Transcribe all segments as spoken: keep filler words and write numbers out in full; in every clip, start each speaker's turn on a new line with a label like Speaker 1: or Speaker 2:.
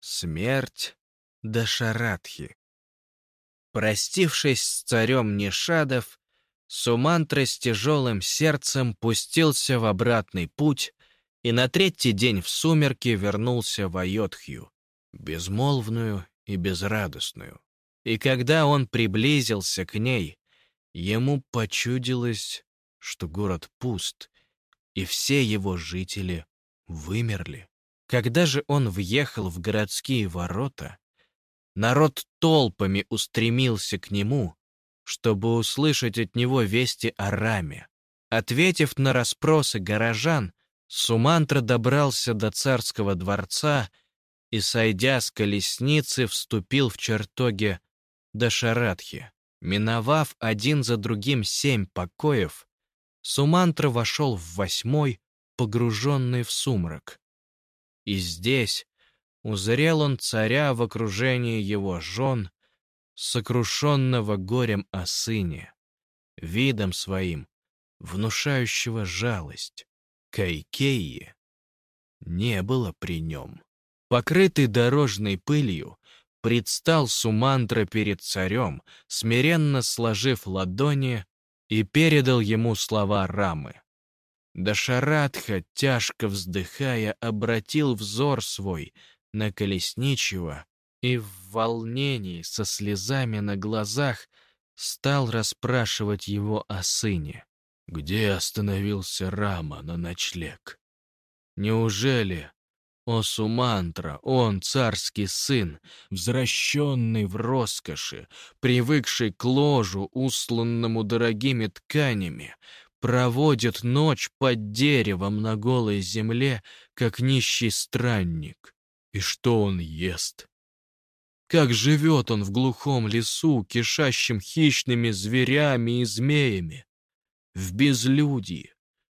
Speaker 1: Смерть Дашаратхи. Простившись с царем Нишадов, Сумантра с тяжелым сердцем пустился в обратный путь и на третий день в сумерки вернулся в Айодхью, безмолвную и безрадостную. И когда он приблизился к ней, ему почудилось, что город пуст, и все его жители вымерли. Когда же он въехал в городские ворота, народ толпами устремился к нему, чтобы услышать от него вести о Раме. Ответив на расспросы горожан, Сумантра добрался до царского дворца и, сойдя с колесницы, вступил в чертоги Дашаратхи. Миновав один за другим семь покоев, Сумантра вошел в восьмой, погруженный в сумрак. И здесь узрел он царя в окружении его жен, сокрушенного горем о сыне, видом своим, внушающего жалость. Кайкейи не было при нем. Покрытый дорожной пылью, предстал Сумантра перед царем, смиренно сложив ладони, и передал ему слова Рамы. Дашаратха, тяжко вздыхая, обратил взор свой на колесничего и в волнении со слезами на глазах стал расспрашивать его о сыне. Где остановился Рама на ночлег? Неужели, о Сумантра, он, царский сын, взращенный в роскоши, привыкший к ложу, устланному дорогими тканями, проводит ночь под деревом на голой земле, как нищий странник? И что он ест? Как живет он в глухом лесу, кишащем хищными зверями и змеями? В безлюдии.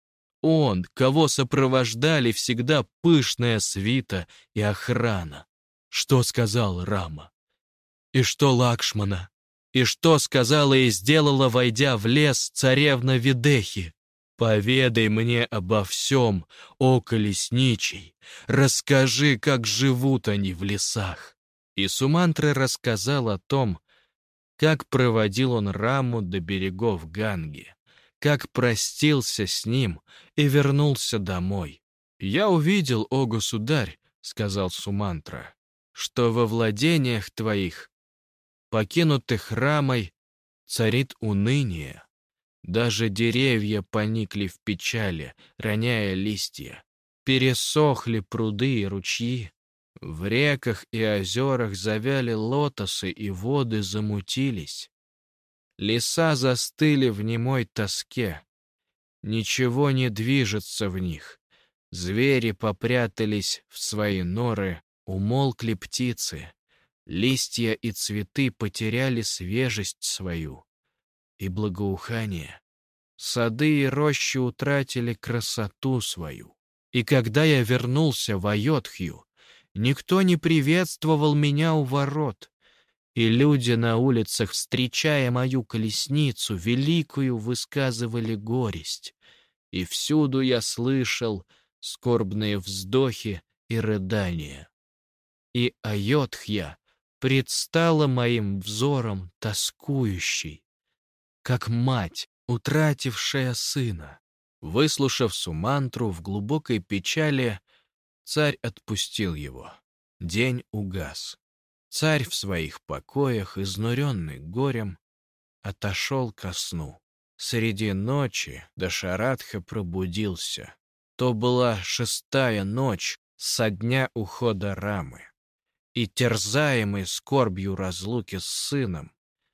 Speaker 1: Он, кого сопровождали всегда пышная свита и охрана. Что сказал Рама? И что Лакшмана? И что сказала и сделала, войдя в лес, царевна Видехи? Поведай мне обо всем, о колесничий, расскажи, как живут они в лесах. И Сумантра рассказал о том, как проводил он Раму до берегов Ганги, как простился с ним и вернулся домой. «Я увидел, о государь, — сказал Сумантра, — что во владениях твоих, покинутых Рамой, царит уныние. Даже деревья поникли в печали, роняя листья. Пересохли пруды и ручьи. В реках и озерах завяли лотосы, и воды замутились. Леса застыли в немой тоске. Ничего не движется в них. Звери попрятались в свои норы, умолкли птицы. Листья и цветы потеряли свежесть свою и благоухание. Сады и рощи утратили красоту свою. И когда я вернулся в Айодхью, никто не приветствовал меня у ворот, и люди на улицах, встречая мою колесницу, великую высказывали горесть, и всюду я слышал скорбные вздохи и рыдания. И Айодхья предстала моим взором тоскующей, как мать, утратившая сына. Выслушав Сумантру в глубокой печали, царь отпустил его. День угас. Царь в своих покоях, изнуренный горем, отошел ко сну. Среди ночи Дашаратха пробудился. То была шестая ночь со дня ухода Рамы. И, терзаемый скорбью разлуки с сыном,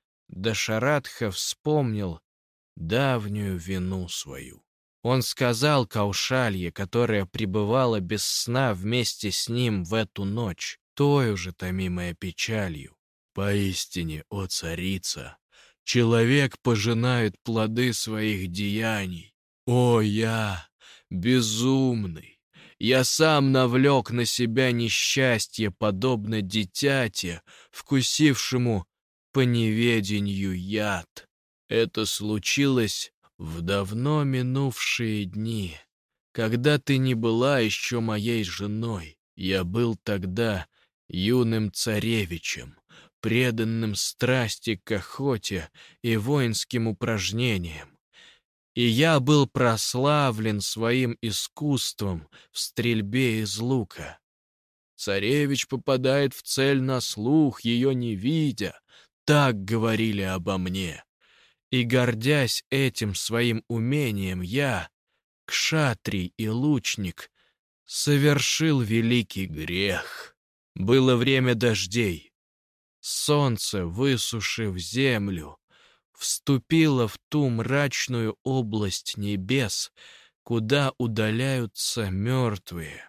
Speaker 1: Дашаратха вспомнил давнюю вину свою. Он сказал Каушалье, которая пребывала без сна вместе с ним в эту ночь, той уже томимая печалью: «Поистине, о царица, человек пожинает плоды своих деяний. О, я, безумный, я сам навлек на себя несчастье, подобно дитяти, вкусившему по неведению яд. Это случилось в давно минувшие дни, когда ты не была еще моей женой. Я был тогда юным царевичем, преданным страсти к охоте и воинским упражнениям. И я был прославлен своим искусством в стрельбе из лука. Царевич попадает в цель на слух, ее не видя. Так говорили обо мне. И, гордясь этим своим умением, я, кшатрий и лучник, совершил великий грех. Было время дождей. Солнце, высушив землю, вступило в ту мрачную область небес, куда удаляются мертвые.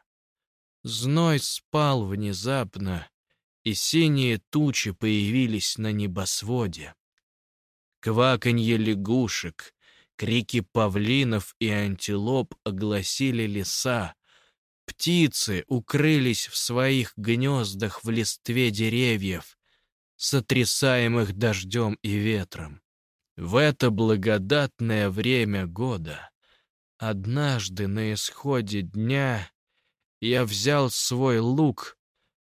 Speaker 1: Зной спал внезапно, и синие тучи появились на небосводе. Кваканье лягушек, крики павлинов и антилоп огласили леса. Птицы укрылись в своих гнездах в листве деревьев, сотрясаемых дождем и ветром. В это благодатное время года, однажды на исходе дня, я взял свой лук,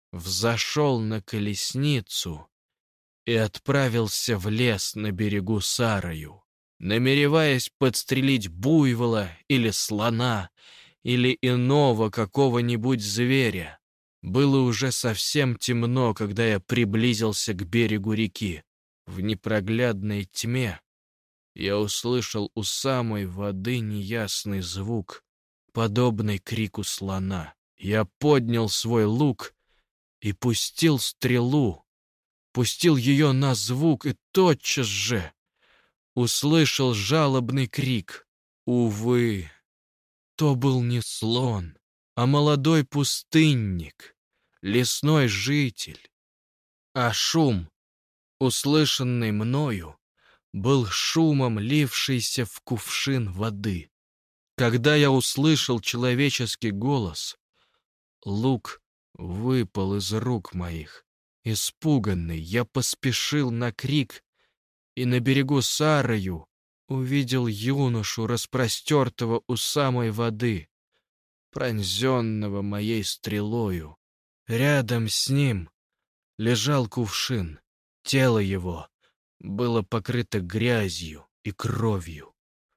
Speaker 1: взошел на колесницу и отправился в лес на берегу Сараю, намереваясь подстрелить буйвола или слона, или иного какого-нибудь зверя. Было уже совсем темно, когда я приблизился к берегу реки. В непроглядной тьме я услышал у самой воды неясный звук, подобный крику слона. Я поднял свой лук и пустил стрелу, пустил ее на звук и тотчас же услышал жалобный крик. Увы, то был не слон, а молодой пустынник, лесной житель. А шум, услышанный мною, был шумом, лившийся в кувшин воды. Когда я услышал человеческий голос, лук выпал из рук моих. Испуганный, я поспешил на крик и на берегу Сараю увидел юношу, распростертого у самой воды, пронзенного моей стрелою. Рядом с ним лежал кувшин. Тело его было покрыто грязью и кровью.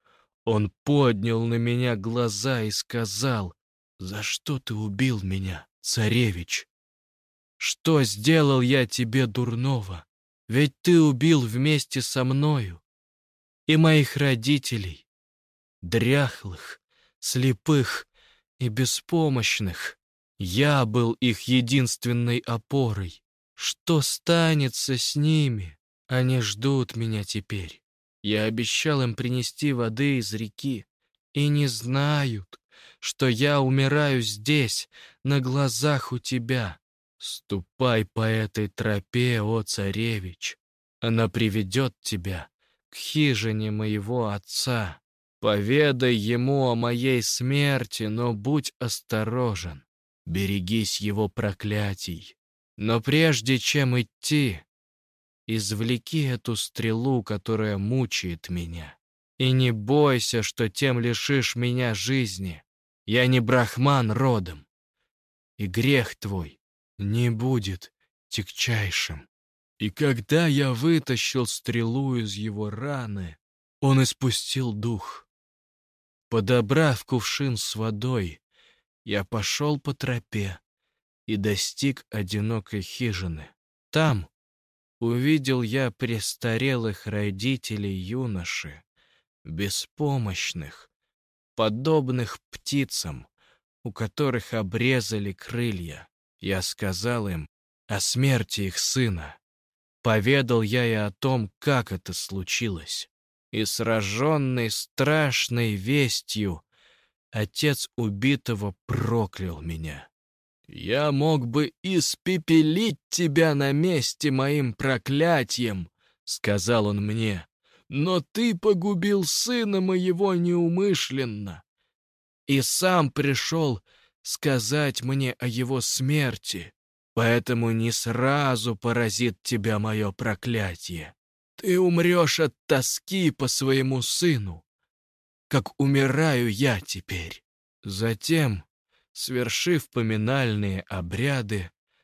Speaker 1: Он поднял на меня глаза и сказал: «За что ты убил меня, царевич? Что сделал я тебе дурного? Ведь ты убил вместе со мною и моих родителей, дряхлых, слепых и беспомощных. Я был их единственной опорой. Что станется с ними? Они ждут меня теперь. Я обещал им принести воды из реки, и не знают, что я умираю здесь, на глазах у тебя. Ступай по этой тропе, о царевич. Она приведет тебя к хижине моего отца. Поведай ему о моей смерти, но будь осторожен. Берегись его проклятий. Но прежде чем идти, извлеки эту стрелу, которая мучает меня. И не бойся, что тем лишишь меня жизни. Я не брахман родом, и грех твой не будет тягчайшим». И когда я вытащил стрелу из его раны, он испустил дух. Подобрав кувшин с водой, я пошел по тропе и достиг одинокой хижины. Там увидел я престарелых родителей юноши, беспомощных, подобных птицам, у которых обрезали крылья. Я сказал им о смерти их сына. Поведал я и о том, как это случилось. И, сраженный страшной вестью, отец убитого проклял меня. «Я мог бы испепелить тебя на месте моим проклятием», — сказал он мне, «но ты погубил сына моего неумышленно и сам пришел сказать мне о его смерти, поэтому не сразу поразит тебя мое проклятие. Ты умрешь от тоски по своему сыну, как умираю я теперь». Затем, свершив поминальные обряды,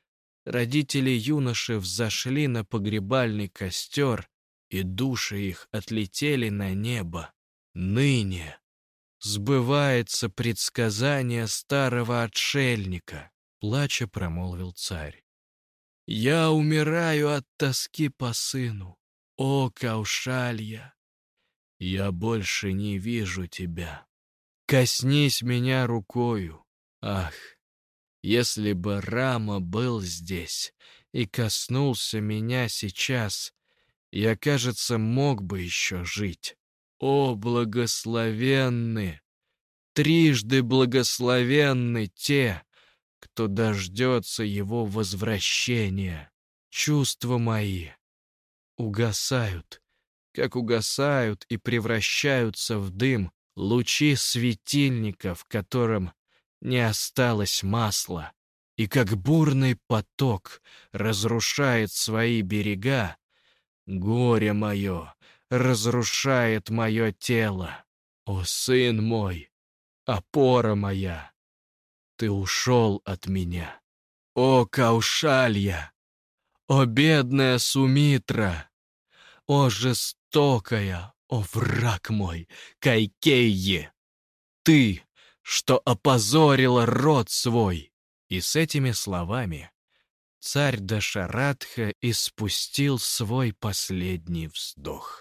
Speaker 1: Родители юноши взошли на погребальный костер, и души их отлетели на небо. Ныне сбывается предсказание старого отшельника, плача промолвил царь. Я умираю от тоски по сыну. О, Каушалья! Я больше не вижу тебя. Коснись меня рукою. Ах, если бы Рама был здесь и коснулся меня сейчас, я, кажется, мог бы еще жить. О, благословенны, трижды благословенны те, кто дождется его возвращения. Чувства мои угасают, как угасают и превращаются в дым лучи светильника, в котором не осталось масла, и как бурный поток разрушает свои берега, горе мое разрушает мое тело. О, сын мой, опора моя, ты ушел от меня. О, Каушалья! О, бедная Сумитра! О, жестокая, о, враг мой, Кайкейи! Ты, что опозорила род свой!» И с этими словами царь Дашаратха испустил свой последний вздох.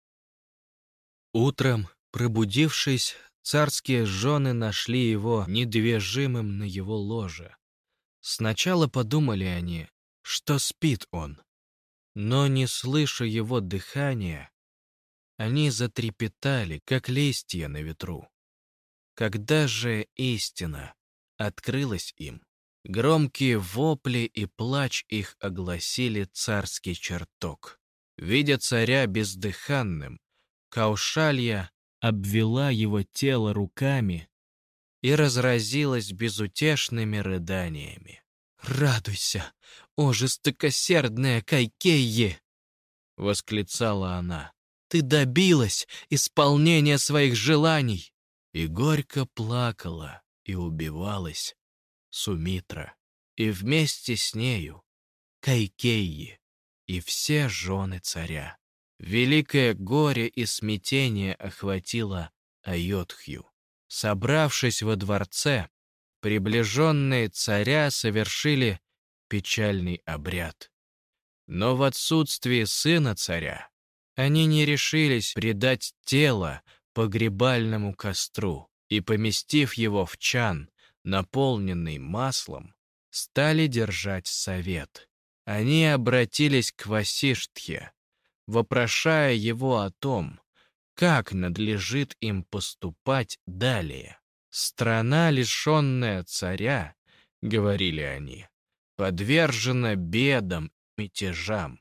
Speaker 1: Утром, пробудившись, царские жены нашли его недвижимым на его ложе. Сначала подумали они, что спит он, но, не слыша его дыхания, они затрепетали, как листья на ветру. Когда же истина открылась им, громкие вопли и плач их огласили царский чертог. Видя царя бездыханным, Каушалья обвела его тело руками и разразилась безутешными рыданиями. «Радуйся, о жестокосердная Кайкейи!» — восклицала она. «Ты добилась исполнения своих желаний!» И горько плакала и убивалась Сумитра, и вместе с нею Кайкейи и все жены царя. Великое горе и смятение охватило Айодхью. Собравшись во дворце, приближенные царя совершили печальный обряд. Но в отсутствие сына царя они не решились предать тело погребальному костру и, поместив его в чан, наполненный маслом, стали держать совет. Они обратились к Васиштхе, вопрошая его о том, как надлежит им поступать далее. «Страна, лишенная царя, — говорили они, — подвержена бедам и мятежам.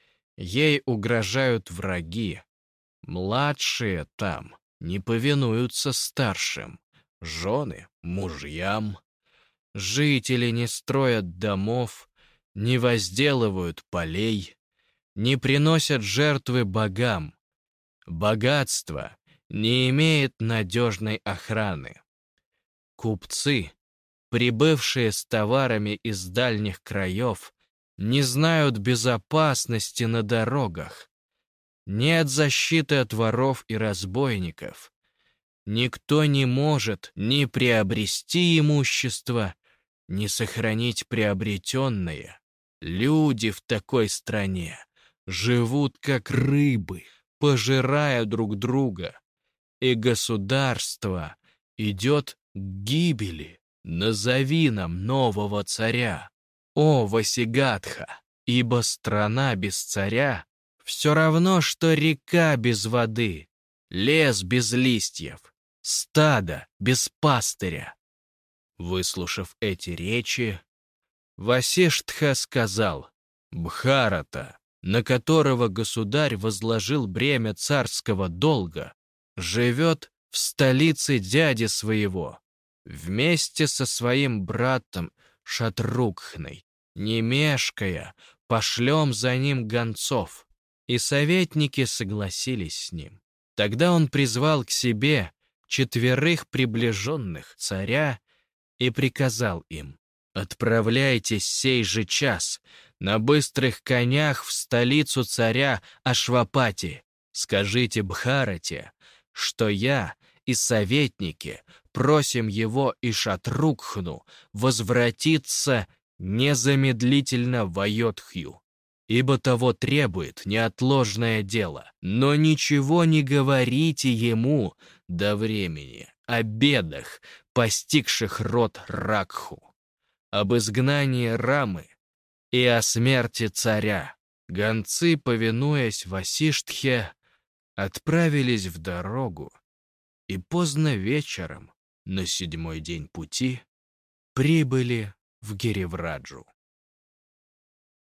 Speaker 1: Ей угрожают враги. Младшие там не повинуются старшим, жены — мужьям. Жители не строят домов, не возделывают полей, не приносят жертвы богам. Богатство не имеет надежной охраны. Купцы, прибывшие с товарами из дальних краев, не знают безопасности на дорогах. Нет защиты от воров и разбойников. Никто не может ни приобрести имущество, ни сохранить приобретенное. Люди в такой стране живут как рыбы, пожирая друг друга, и государство идет к гибели. Назови нам нового царя, о Васигатха, ибо страна без царя все равно, что река без воды, лес без листьев, стадо без пастыря. Выслушав эти речи, Васиштха сказал: «Бхарата, на которого государь возложил бремя царского долга, живет в столице дяди своего, вместе со своим братом Шатрукхной. Не мешкая, пошлем за ним гонцов». И советники согласились с ним. Тогда он призвал к себе четверых приближенных царя и приказал им: Отправляйтесь сей же час на быстрых конях в столицу царя Ашвапати. Скажите Бхарате, что я и советники просим его и Шатрукхну возвратиться незамедлительно в Айодхью, ибо того требует неотложное дело. Но ничего не говорите ему до времени о бедах, постигших род Ракху, об изгнании Рамы и о смерти царя. Гонцы, повинуясь Васиштхе, отправились в дорогу, и поздно вечером, на седьмой день пути, прибыли в Гиривраджу.